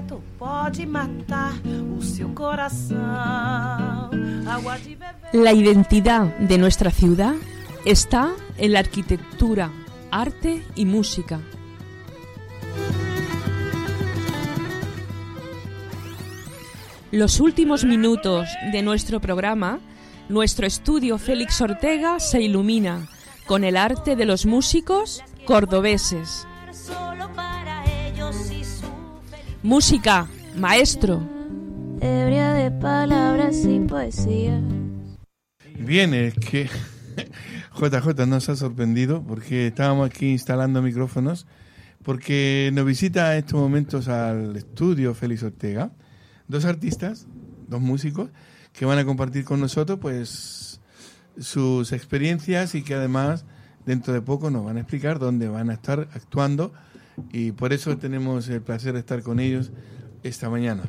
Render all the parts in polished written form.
secreto pode matar o seu coração. Água de beber. La identidad de nuestra ciudad está en la arquitectura, arte y música. Los últimos minutos de nuestro programa, nuestro estudio Félix Ortega se ilumina con el arte de los músicos cordobeses. Música, maestro. Ebria de palabras y poesía. Bien, es que JJ nos ha sorprendido porque estábamos aquí instalando micrófonos, porque nos visita en estos momentos al estudio Félix Ortega dos artistas, dos músicos que van a compartir con nosotros pues sus experiencias y que además dentro de poco nos van a explicar dónde van a estar actuando, y por eso tenemos el placer de estar con ellos esta mañana.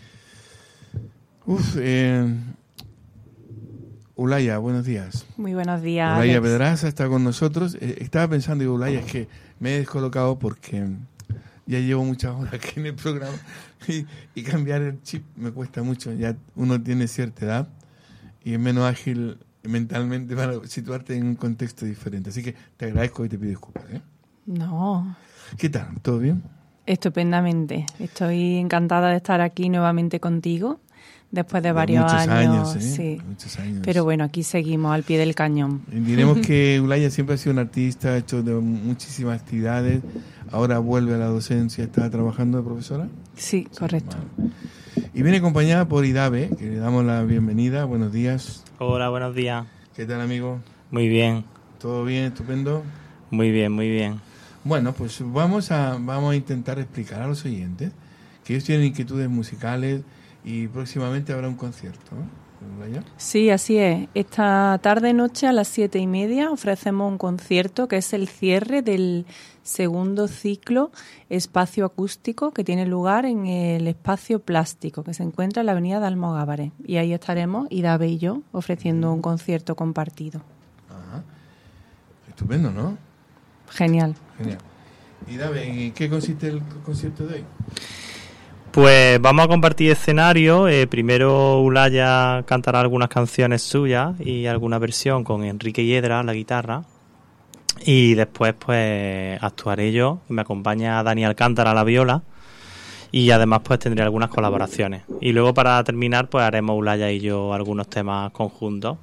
Ulaya, buenos días. Muy buenos días, Ulaya Alex. Pedraza está con nosotros. Estaba pensando, digo, Ulaya, es que me he descolocado porque ya llevo muchas horas aquí en el programa y cambiar el chip me cuesta mucho. Ya uno tiene cierta edad y es menos ágil mentalmente para situarte en un contexto diferente. Así que te agradezco y te pido disculpas, ¿eh? No, ¿Qué tal? ¿Todo bien? estupendamente. Estoy encantada de estar aquí nuevamente contigo después de varios muchos años, ¿eh? Sí. Muchos años. Pero bueno, aquí seguimos al pie del cañón. Y diremos que Ulaya siempre ha sido un artista, ha hecho de muchísimas actividades. Ahora vuelve a la docencia, está trabajando de profesora. Sí, correcto. Vale. Y viene acompañada por Idabe, que le damos la bienvenida. Buenos días. Hola, buenos días. ¿Qué tal, amigo? Muy bien, ¿Todo bien? ¿Estupendo? muy bien, muy bien. Bueno, pues vamos a intentar explicar a los oyentes que ellos tienen inquietudes musicales y próximamente habrá un concierto, ¿no? ¿Ulaya? Sí, así es. Esta tarde-noche a las 7:30 ofrecemos un concierto que es el cierre del segundo ciclo Espacio Acústico, que tiene lugar en el Espacio Plástico, que se encuentra en la avenida de Almogávares. Y ahí estaremos, Idabe y yo, ofreciendo un concierto compartido. Ajá. Estupendo, ¿no? Genial. Genial. Idabe, ¿en qué consiste el concierto de hoy? Pues vamos a compartir escenario. Primero Ulaya cantará algunas canciones suyas y alguna versión con Enrique Hiedra, la guitarra. Y después pues actuaré yo, me acompaña Dani Alcántara a la viola. Y además pues tendré algunas colaboraciones. Y luego para terminar pues haremos Ulaya y yo algunos temas conjuntos.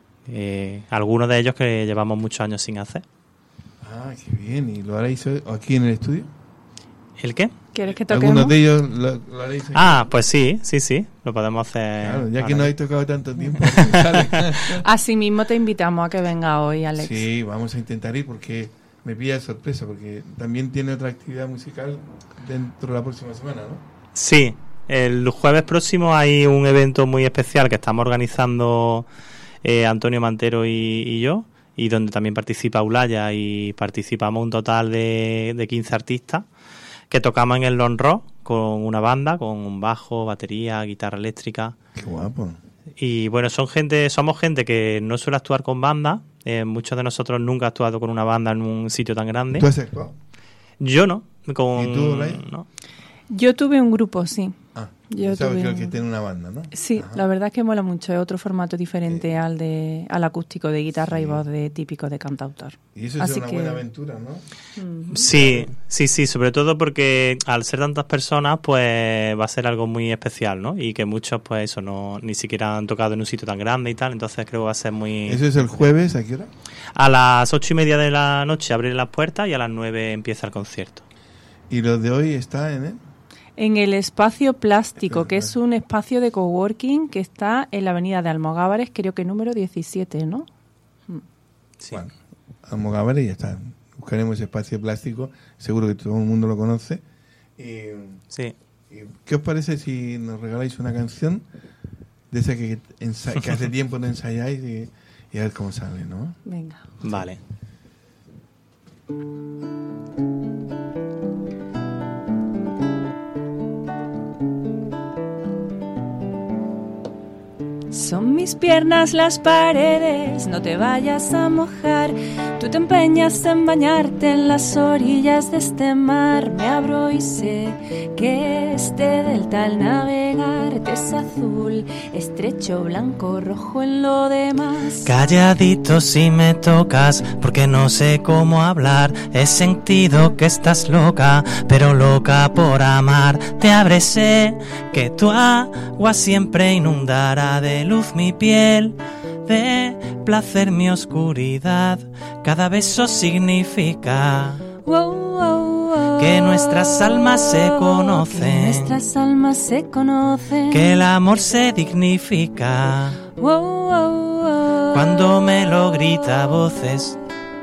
Algunos de ellos que llevamos muchos años sin hacer. Ah, qué bien. ¿Y lo haréis aquí en el estudio? ¿El qué? ¿Quieres que toquemos? ¿Algunos de ellos lo haréis aquí? Ah, pues sí, lo podemos hacer. Claro, ya que ahora. no habéis tocado tanto tiempo. ¿Sale? Asimismo te invitamos a que venga hoy, Alex. Sí, vamos a intentar ir porque me pilla de sorpresa, porque también tiene otra actividad musical dentro de la próxima semana, ¿no? Sí, el jueves próximo hay un evento muy especial que estamos organizando Antonio Mantero y yo, y donde también participa Ulaya, y participamos un total de 15 artistas que tocamos en el Long Rock con una banda, con un bajo, batería, guitarra eléctrica. Qué guapo. Y bueno, somos gente que no suele actuar con banda. Muchos de nosotros nunca han actuado con una banda en un sitio tan grande. ¿Tú has actuado? Yo no. ¿Y tú, Olaya? No. Yo tuve un grupo, sí. Ah, Yo sabes tuve que un- tiene una banda, ¿no? Sí, Ajá. la verdad es que mola mucho. Es otro formato diferente al acústico de guitarra y voz de típico de cantautor. Y eso es Así una que- buena aventura, ¿no? Sí, sobre todo porque al ser tantas personas, pues va a ser algo muy especial, ¿no? Y que muchos, pues eso, no ni siquiera han tocado en un sitio tan grande y tal, entonces creo que va a ser muy... Eso es el jueves, ¿a qué hora? A las 8:30 de la noche abren las puertas y a las 9 empieza el concierto. Y lo de hoy está en él. En el Espacio Plástico, que es un espacio de coworking que está en la avenida de Almogávares, creo que número 17, ¿no? Sí. Bueno, Almogávares y ya está. Buscaremos ese espacio plástico, seguro que todo el mundo lo conoce. Sí. ¿Y qué os parece si nos regaláis una canción de esa que hace tiempo no ensayáis y a ver cómo sale, ¿no? Venga. Vale. Son mis piernas las paredes, no te vayas a mojar. Tú te empeñas en bañarte en las orillas de este mar. Me abro y sé que este delta al navegarte es azul, estrecho, blanco, rojo en lo demás. Calladito si me tocas, porque no sé cómo hablar. He sentido que estás loca, pero loca por amar. Te abre, sé que tu agua siempre inundará de luz mi piel, de placer mi oscuridad. Cada beso significa que nuestras almas se conocen, que nuestras almas se conocen, que el amor se dignifica cuando me lo grita a voces.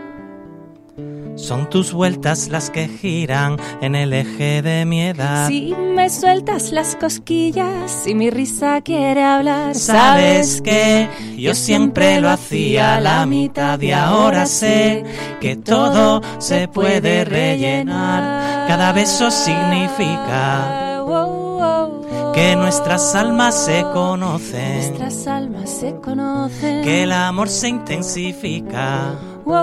Son tus vueltas las que giran en el eje de mi edad. Si me sueltas las cosquillas, si mi risa quiere hablar. Sabes que yo siempre lo hacía a la mitad y ahora sé que todo se puede rellenar. Cada beso significa que nuestras almas se conocen, nuestras almas se conocen, que el amor se intensifica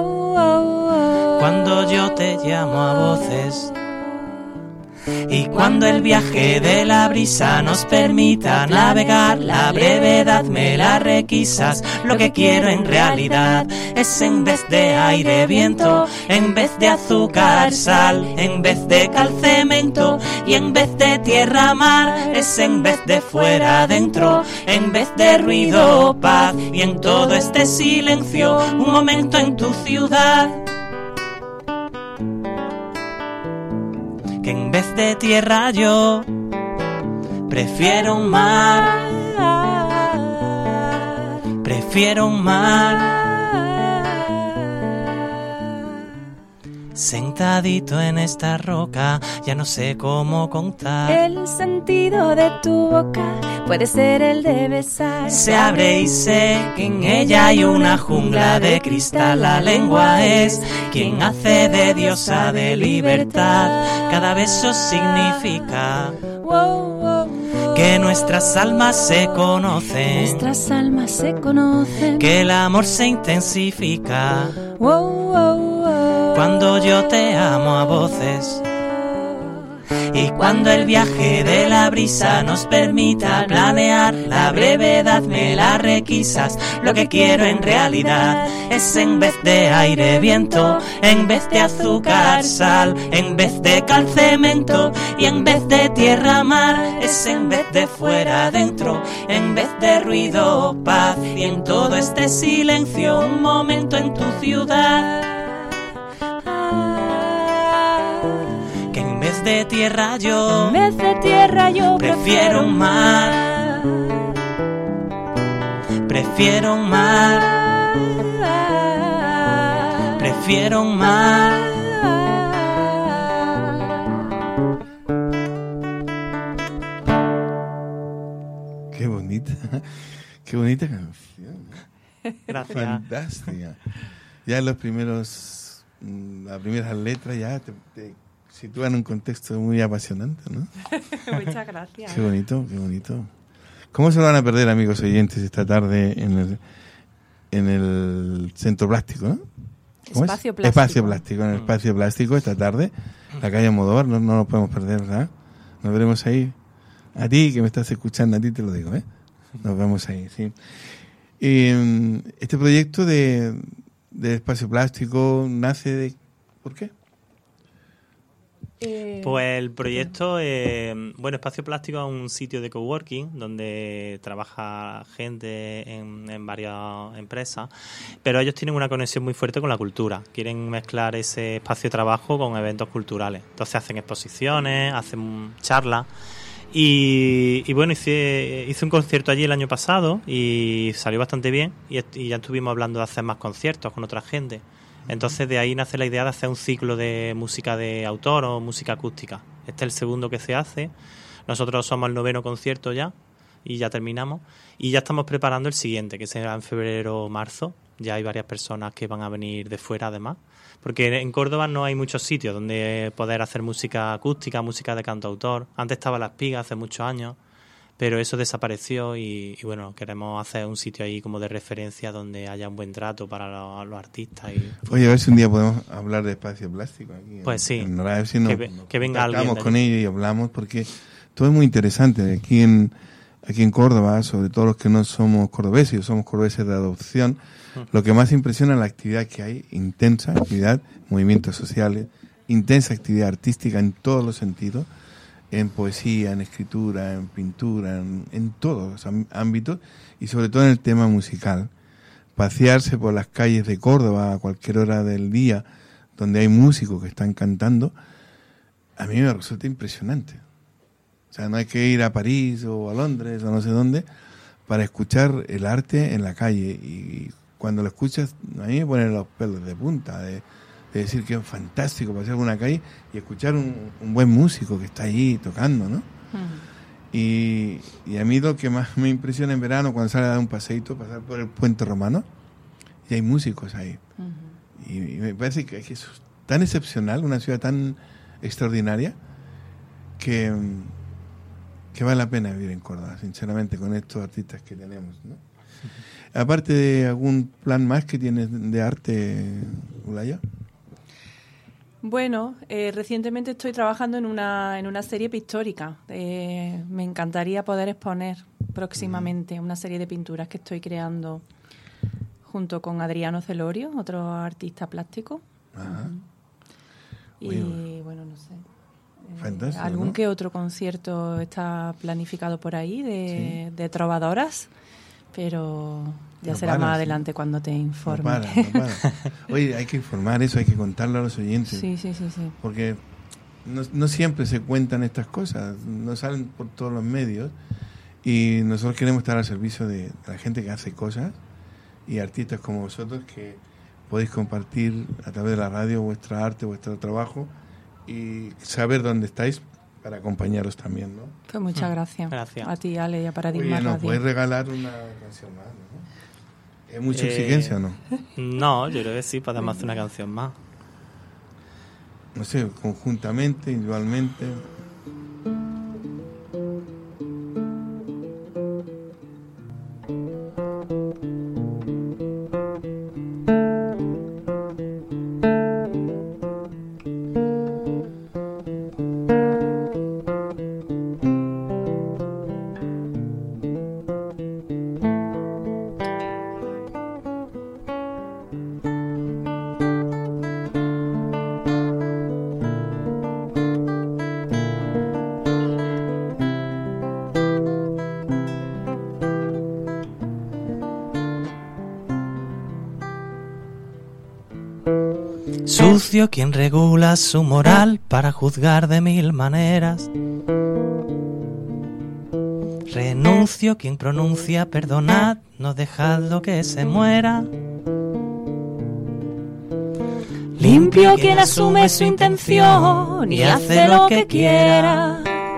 cuando yo te llamo a voces. Y cuando el viaje de la brisa nos permita navegar, la brevedad me la requisas. Lo que quiero en realidad es, en vez de aire, viento, en vez de azúcar, sal, en vez de cal, cemento, y en vez de tierra, mar. Es en vez de fuera, dentro, en vez de ruido, paz. Y en todo este silencio, un momento en tu ciudad. Que en vez de tierra yo prefiero un mar, prefiero un mar. Sentadito en esta roca, ya no sé cómo contar. El sentido de tu boca puede ser el de besar. Se abre y sé que en ella hay una jungla de cristal. La lengua es quien hace de diosa de libertad. Cada beso significa que nuestras almas se conocen, nuestras almas se conocen, que el amor se intensifica cuando yo te amo a voces. Y cuando el viaje de la brisa nos permita planear, la brevedad me la requisas. Lo que quiero en realidad es, en vez de aire, viento, en vez de azúcar, sal, en vez de cal, cemento, y en vez de tierra, mar. Es en vez de fuera, dentro, en vez de ruido, paz. Y en todo este silencio, un momento en tu ciudad. De tierra yo, en vez de tierra yo prefiero un mar, prefiero un mar, prefiero un mar. Qué bonita canción. Gracias. Fantástica. Ya en las primeras letras ya te sitúa en un contexto muy apasionante, ¿no? Muchas gracias. Qué bonito, qué bonito. ¿Cómo se lo van a perder, amigos oyentes, esta tarde en el Centro Plástico, ¿no? Espacio Plástico. Espacio Plástico, en el Espacio Plástico esta tarde, la calle Almodóvar, no nos podemos perder, ¿verdad? Nos veremos ahí. A ti, que me estás escuchando, a ti te lo digo, ¿eh? Nos vemos ahí, sí. Este proyecto de Espacio Plástico nace de... ¿Por qué? Pues el proyecto, Espacio Plástico es un sitio de coworking donde trabaja gente en varias empresas, pero ellos tienen una conexión muy fuerte con la cultura. Quieren mezclar ese espacio de trabajo con eventos culturales. Entonces hacen exposiciones, hacen charlas. Y bueno, hice un concierto allí el año pasado y salió bastante bien y ya estuvimos hablando de hacer más conciertos con otra gente. Entonces de ahí nace la idea de hacer un ciclo de música de autor o música acústica. Este es el segundo que se hace. Nosotros somos el 9º concierto ya y ya terminamos. Y ya estamos preparando el siguiente, que será en febrero o marzo. Ya hay varias personas que van a venir de fuera además. Porque en Córdoba no hay muchos sitios donde poder hacer música acústica, música de cantautor. Antes estaba La Espiga hace muchos años, pero eso desapareció y bueno, queremos hacer un sitio ahí como de referencia donde haya un buen trato para los artistas. Oye, a ver si un día podemos hablar de espacio plástico aquí. Pues sí, a ver si nos que venga alguien. Estamos con ellos y hablamos, porque todo es muy interesante. Aquí en Córdoba, sobre todo los que no somos cordobeses, y somos cordobeses de adopción, lo que más impresiona es la actividad que hay, intensa actividad, movimientos sociales, intensa actividad artística en todos los sentidos, en poesía, en escritura, en pintura, en todos los ámbitos, y sobre todo en el tema musical. Pasearse por las calles de Córdoba a cualquier hora del día, donde hay músicos que están cantando, a mí me resulta impresionante. O sea, no hay que ir a París o a Londres o no sé dónde para escuchar el arte en la calle. Y cuando lo escuchas, a mí me ponen los pelos de punta de decir que es fantástico pasear por una calle y escuchar un buen músico que está allí tocando, ¿no? Y a mí lo que más me impresiona en verano, cuando sale a dar un paseíto, pasar por el Puente Romano, y hay músicos ahí. Y me parece que es tan excepcional, una ciudad tan extraordinaria, que vale la pena vivir en Córdoba, sinceramente, con estos artistas que tenemos, ¿no? Aparte de algún plan más que tienes de arte, Ulaya. Bueno, recientemente estoy trabajando en una serie pictórica. Me encantaría poder exponer próximamente una serie de pinturas que estoy creando junto con Adriano Celorio, otro artista plástico. Ajá. Y bueno, no sé. Fantástico, algún ¿no? que otro concierto está planificado por ahí de trovadoras, pero ya No será para, más sí. adelante cuando te informe. No para. Oye, hay que informar eso, hay que contarlo a los oyentes. Sí. Porque no siempre se cuentan estas cosas, no salen por todos los medios, y nosotros queremos estar al servicio de la gente que hace cosas y artistas como vosotros que podéis compartir a través de la radio vuestra arte, vuestro trabajo y saber dónde estáis para acompañaros también, ¿no? Pues muchas gracias. Gracias. A ti, Ale, y a Paradigma Oye, ¿nos Radio. podéis regalar una canción más, no? ¿Es mucha exigencia o no? No, yo creo que sí, podemos hacer una canción más. No sé, conjuntamente, individualmente. Sucio quien regula su moral para juzgar de mil maneras. Renuncio quien pronuncia perdonad, no dejadlo que se muera. Limpio quien asume su intención y hace lo que quiera.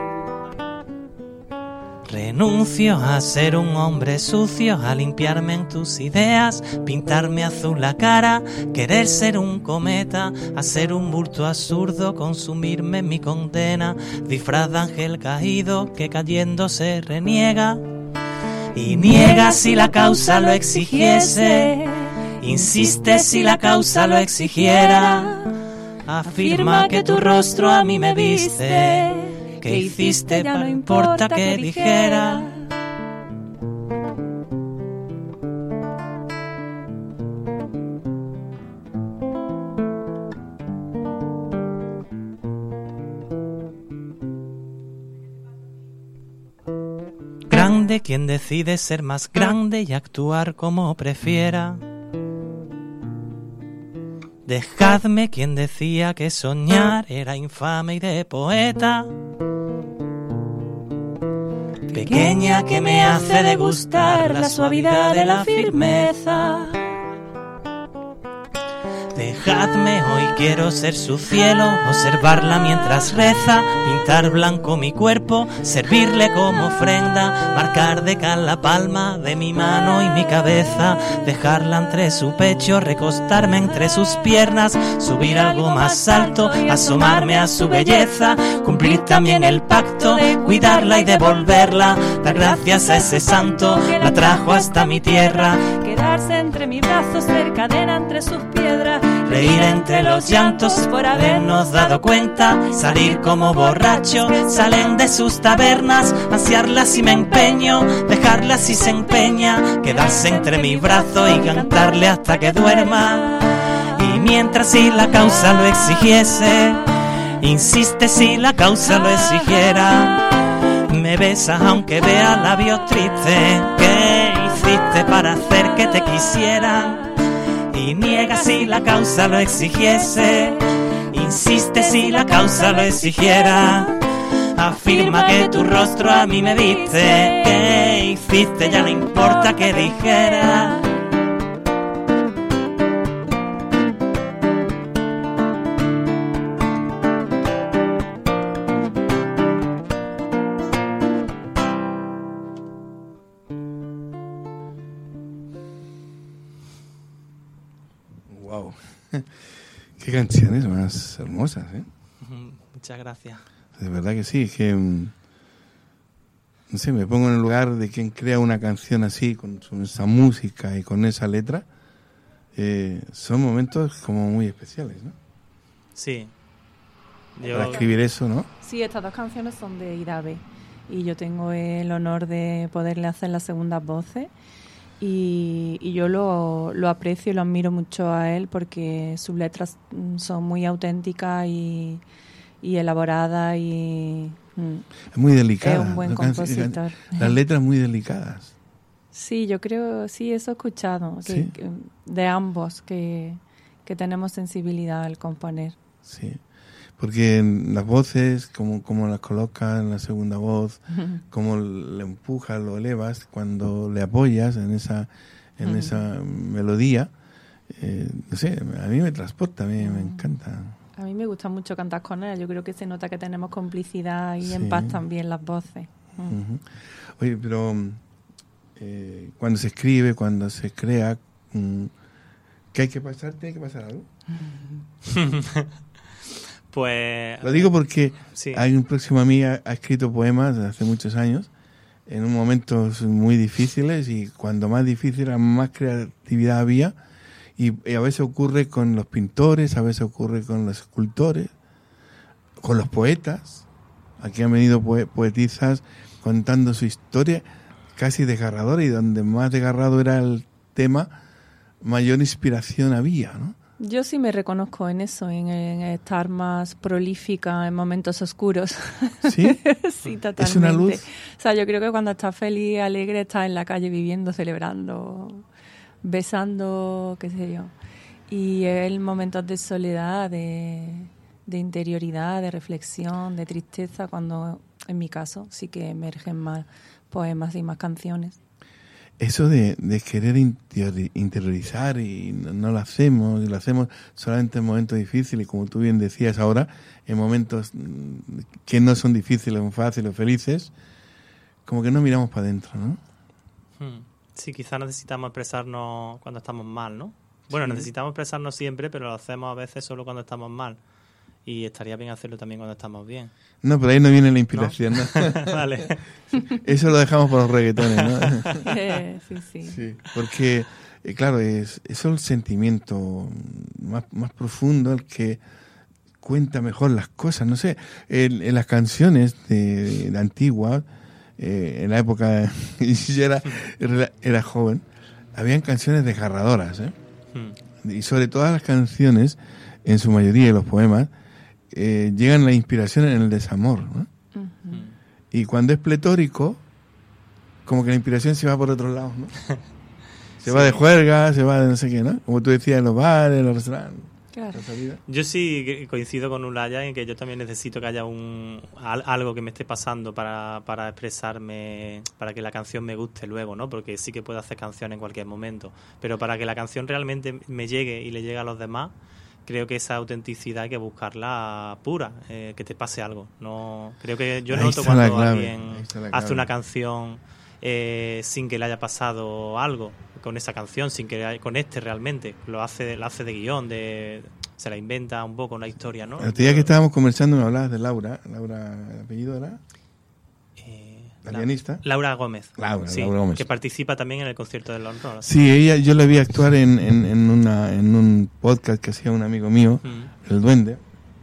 Renuncio a ser un hombre sucio, a limpiarme en tus ideas, pintarme azul la cara, querer ser un cometa, a ser un bulto absurdo, consumirme en mi condena, disfraz de ángel caído que cayendo se reniega y niega si la causa lo exigiese, insiste si la causa lo exigiera, afirma que tu rostro a mí me viste. ¿Qué hiciste? Ya no importa que dijera. Grande quien decide ser más grande y actuar como prefiera. Dejadme quien decía que soñar era infame y de poeta. Pequeña que me hace degustar la suavidad de la firmeza. Dejadme, hoy quiero ser su cielo, observarla mientras reza, pintar blanco mi cuerpo, servirle como ofrenda, marcar de cal la palma de mi mano y mi cabeza, dejarla entre su pecho, recostarme entre sus piernas, subir algo más alto, asomarme a su belleza, cumplir también el pacto de cuidarla y devolverla, dar gracias a ese santo, la trajo hasta mi tierra, Quedarse entre mis brazos, ser cadena entre sus piedras, reír entre los llantos por habernos dado cuenta, salir como borrachos, salen de sus tabernas, ansiarlas si me empeño, dejarlas si se empeña, quedarse entre mis brazos y cantarle hasta que duerma. Y mientras si la causa lo exigiese, insiste si la causa lo exigiera, me besas aunque vea labios tristes, ¿qué hiciste para hacer que te quisieran? Y niega si la causa lo exigiese, insiste si la causa lo exigiera, afirma que tu rostro a mí me viste, ¿qué hiciste? Ya no importa que dijera. Wow. Qué canciones más hermosas, ¿eh? Muchas gracias. De verdad que sí, es que no sé, me pongo en el lugar de quien crea una canción así, con esa música y con esa letra. Son momentos como muy especiales, ¿no? Sí. Para escribir eso, ¿no? Sí, estas dos canciones son de Idabe y yo tengo el honor de poderle hacer las segundas voces. Y yo lo aprecio y lo admiro mucho a él porque sus letras son muy auténticas y elaboradas y es muy delicada. Es un buen compositor. Las letras muy delicadas. Sí, yo creo, sí, eso he escuchado, ¿Sí? que de ambos, que tenemos sensibilidad al componer. Sí, porque en las voces, como las colocas en la segunda voz, como le empujas, lo elevas, cuando le apoyas en esa melodía, no sé, a mí me transporta, a mí me encanta. A mí me gusta mucho cantar con él, yo creo que se nota que tenemos complicidad y Sí. en paz también las voces. Oye, pero cuando se escribe, cuando se crea, ¿qué hay que pasar? ¿Tiene que pasar algo? Pues... Lo digo porque sí. hay un próximo a mí ha escrito poemas desde hace muchos años, en momentos muy difíciles, y cuando más difícil, más creatividad había, y a veces ocurre con los pintores, a veces ocurre con los escultores, con los poetas. Aquí han venido poetisas contando su historia casi desgarradora, y donde más desgarrado era el tema, mayor inspiración había, ¿no? Yo sí me reconozco en eso, en estar más prolífica en momentos oscuros. ¿Sí? Sí, totalmente. ¿Es una luz? O sea, yo creo que cuando estás feliz, alegre, estás en la calle viviendo, celebrando, besando, qué sé yo. Y en momentos de soledad, de interioridad, de reflexión, de tristeza, cuando, en mi caso, sí que emergen más poemas y más canciones. Eso de querer interiorizar y no lo hacemos, y lo hacemos solamente en momentos difíciles, como tú bien decías ahora, en momentos que no son difíciles, son fáciles, felices, como que no miramos para adentro, ¿no? Sí, quizás necesitamos expresarnos cuando estamos mal, ¿no? Bueno, Sí. necesitamos expresarnos siempre, pero lo hacemos a veces solo cuando estamos mal. Y estaría bien hacerlo también cuando estamos bien. No, pero ahí no viene la inspiración, ¿no? Vale. Eso lo dejamos para los reggaetones, ¿no? Sí. Sí, porque, claro, eso es el sentimiento más profundo, el que cuenta mejor las cosas. No sé, en las canciones de antiguas, en la época yo era joven, habían canciones desgarradoras, ¿eh? Y sobre todas las canciones, en su mayoría de los poemas, llegan la inspiración en el desamor, ¿no? Y cuando es pletórico, como que la inspiración se va por otros lados, ¿no? Se va de juerga, se va de no sé qué, ¿no? Como tú decías, en los bares, en los restaurantes. Claro. La salida. Yo sí coincido con Ulaya en que yo también necesito que haya algo que me esté pasando para expresarme, para que la canción me guste luego, ¿no? Porque sí que puedo hacer canción en cualquier momento, pero para que la canción realmente me llegue y le llegue a los demás, creo que esa autenticidad hay que buscarla pura, que te pase algo. No, creo que yo Ahí noto está la cuando clave, alguien ahí está la hace clave. una canción sin que le haya pasado algo con esa canción, sin que conecte realmente, la hace de guión, se la inventa un poco una historia, ¿no? El otro día que estábamos conversando me hablabas de Laura, ¿el apellido era? La pianista. Laura Gómez. Laura Sí, Gómez. que participa también en el concierto del Honor. Sí, yo la vi actuar en un podcast que hacía un amigo mío, El Duende,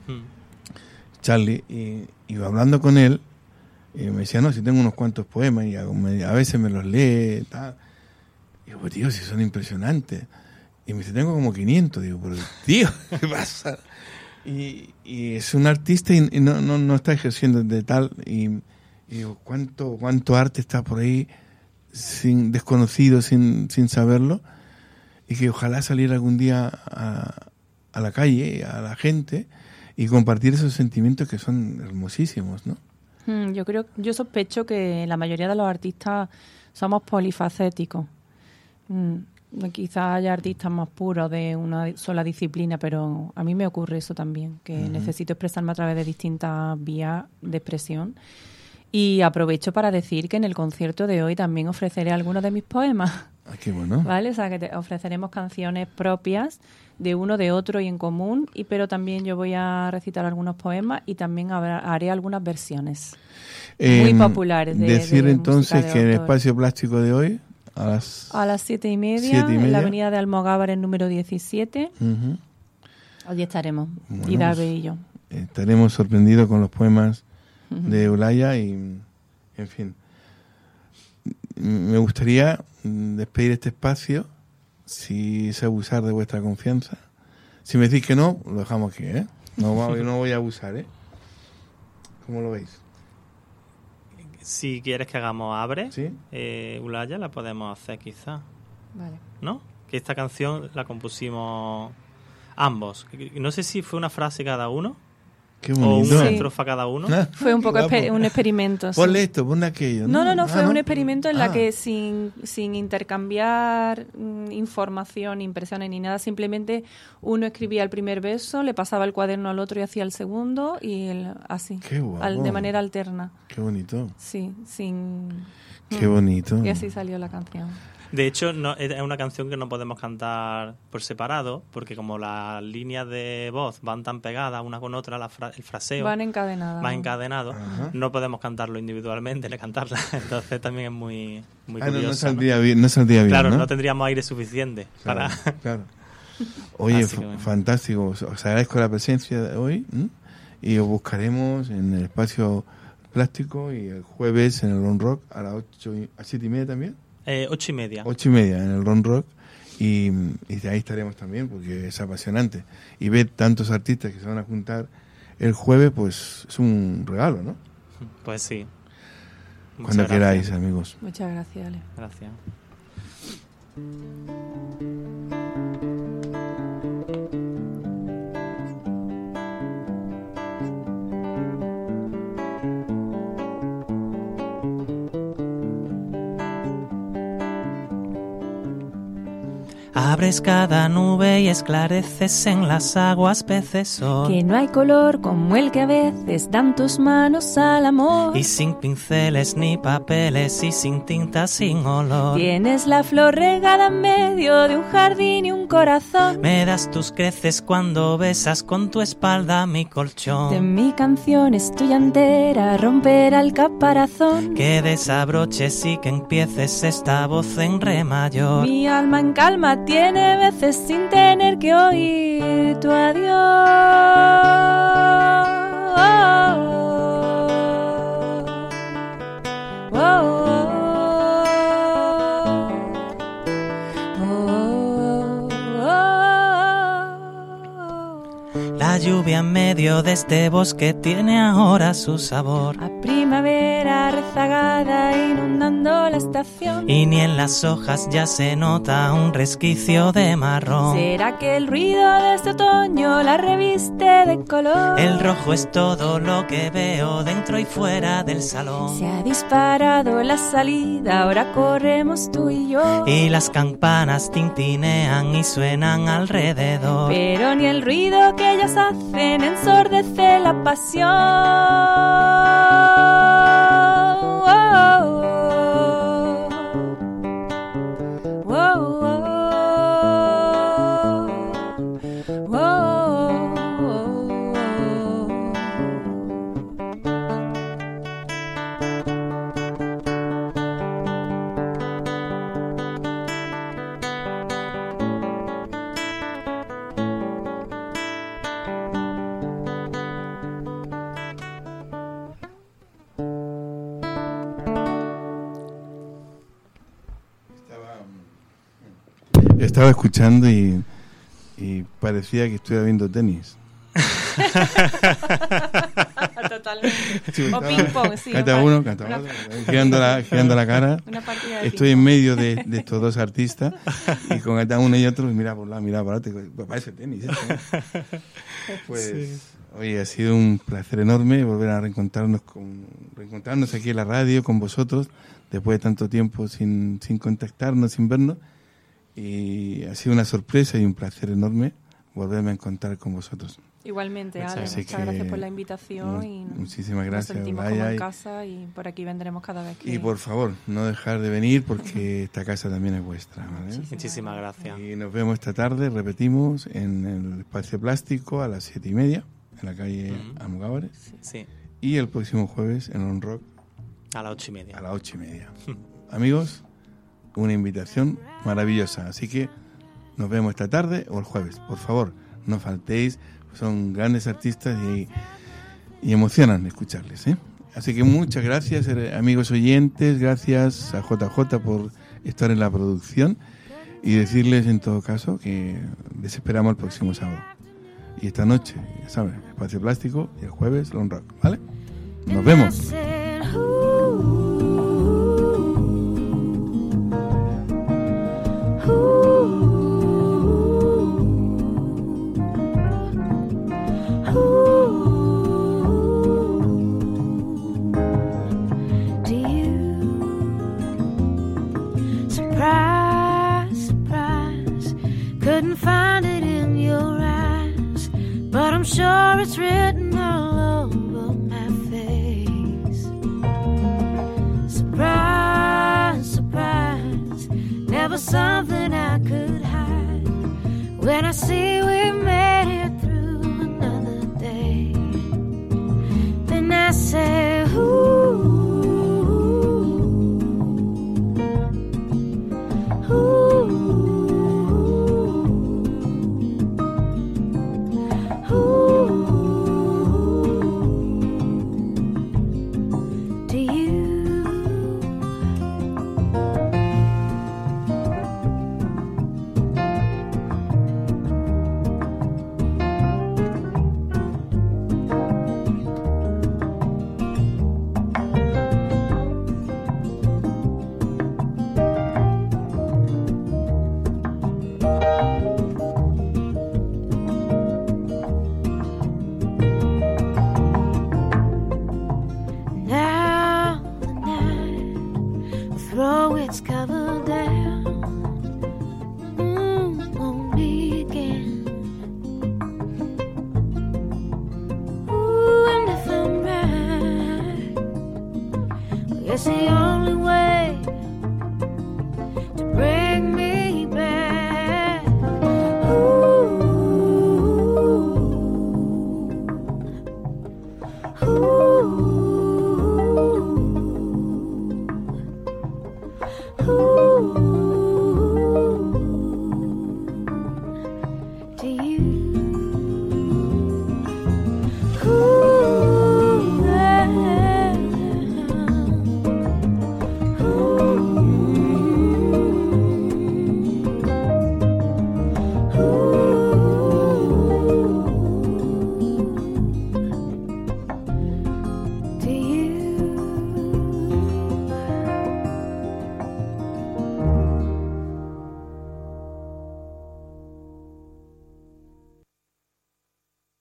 Charlie, y iba hablando con él, y me decía, no, si tengo unos cuantos poemas, y a veces me los lee, tal. Y digo, tío, si son impresionantes. Y me dice, tengo como 500. Digo, pero tío, ¿qué pasa? Y es un artista y no está ejerciendo de tal. Y digo, ¿cuánto arte está por ahí desconocido, sin saberlo? Y que ojalá saliera algún día a la calle, a la gente, y compartir esos sentimientos que son hermosísimos, ¿no? Yo sospecho que la mayoría de los artistas somos polifacéticos. Quizás haya artistas más puros de una sola disciplina, pero a mí me ocurre eso también, que necesito expresarme a través de distintas vías de expresión. Y aprovecho para decir que en el concierto de hoy también ofreceré algunos de mis poemas. Ah, qué bueno. ¿Vale? O sea, que ofreceremos canciones propias de uno, de otro y en común, pero también yo voy a recitar algunos poemas y también haré algunas versiones muy populares. Decir de entonces música de que el autor. espacio plástico de hoy, a las 7:30, en la avenida de Almogávar, el número 17. Uh-huh. Allí estaremos, Bueno, y David pues, y yo. estaremos sorprendidos con los poemas de Ulaya y, en fin, me gustaría despedir este espacio, si es abusar de vuestra confianza. Si me decís que no, lo dejamos aquí, ¿eh? No voy a abusar, ¿eh? ¿Cómo lo veis? Si quieres que hagamos Abre, ¿Sí? Ulaya, la podemos hacer quizá, Vale. ¿no? Que esta canción la compusimos ambos. No sé si fue una frase cada uno Qué o bonito. una Sí. estrofa cada uno. Fue un poco Qué guapo. un experimento. sí. Ponle esto, ponle aquello. No, fue ¿no? un experimento en la Ah. que sin intercambiar información, impresiones ni nada, simplemente uno escribía el primer verso, le pasaba el cuaderno al otro y hacía el segundo, y así, Qué guapo. de manera alterna. Qué bonito. Sí, sin... Qué bonito. Y así salió la canción. De hecho, no, es una canción que no podemos cantar por separado, porque como las líneas de voz van tan pegadas una con otra, el fraseo Van encadenadas. más encadenado, Ajá. no podemos cantarlo individualmente ni cantarla. Entonces también es muy No curioso. saldría bien, no saldría bien, Claro, ¿no? no tendríamos aire suficiente para... Claro. Oye, Así que bueno. fantástico. Os agradezco la presencia de hoy, y os buscaremos en el espacio plástico y el jueves en el Ron Rock a las 7:30 también. 8:30. 8:30 en el Ron Rock, y de ahí estaremos también porque es apasionante. Y ver tantos artistas que se van a juntar el jueves, pues es un regalo, ¿no? Pues sí. Muchas Cuando gracias. queráis, amigos. Muchas gracias, Ale. Gracias. Abres cada nube y esclareces en las aguas peces son. Que no hay color como el que a veces dan tus manos al amor. Y sin pinceles ni papeles y sin tinta, sin olor. Tienes la flor regada en medio de un jardín y un corazón. Me das tus creces cuando besas con tu espalda mi De colchón. mi canción es tuya entera, romperá el caparazón. Que desabroches y que empieces esta voz en re mayor. Mi alma en calma tiene veces sin tener que oír tu adiós. La lluvia en medio de este bosque tiene ahora su sabor. A primavera rezagada inundando la estación. Y ni en las hojas ya se nota un resquicio de marrón. ¿Será que el ruido de este otoño la reviste de color? El rojo es todo lo que veo dentro y fuera del salón. Se ha disparado la salida, ahora corremos tú y yo. Y las campanas tintinean y suenan alrededor. Pero ni el ruido que ellas hacen ensordece la pasión. Estaba escuchando y parecía que estuviera viendo tenis. Totalmente. Sí, O ping-pong, sí. Canta uno, canta otro, girando la cara. Una partida de Estoy en medio de estos dos artistas y con cada uno y otro mira por la mira por otro, pues parece tenis. Pues sí. Oye, ha sido un placer enorme volver a reencontrarnos aquí en la radio con vosotros después de tanto tiempo sin contactarnos, sin vernos. Y ha sido una sorpresa y un placer enorme volverme a encontrar con vosotros. Igualmente, Ale, muchas gracias por la invitación y muchísimas gracias, nos sentimos como en casa y por aquí vendremos cada vez que... Y por favor, no dejar de venir porque esta casa también es vuestra, ¿vale? Muchísimas gracias. Y nos vemos esta tarde, repetimos, en el Espacio Plástico a las 7:30 en la calle Almogávares. Sí. Y el próximo jueves en On Rock a las 8:30. A las 8:30. Amigos, una invitación maravillosa. Así que nos vemos esta tarde o el jueves. Por favor, no faltéis. Son grandes artistas y emocionan escucharles, ¿eh? Así que muchas gracias, amigos oyentes. Gracias a JJ por estar en la producción. Y decirles en todo caso que les esperamos el próximo sábado. Y esta noche, ya saben, Espacio Plástico y el jueves Long Rock, ¿vale? Nos vemos. I'm sure it's written all over my face. Surprise, surprise, never something I could hide. When I see we made it through another day, then I say, ooh, ooh. It's the only way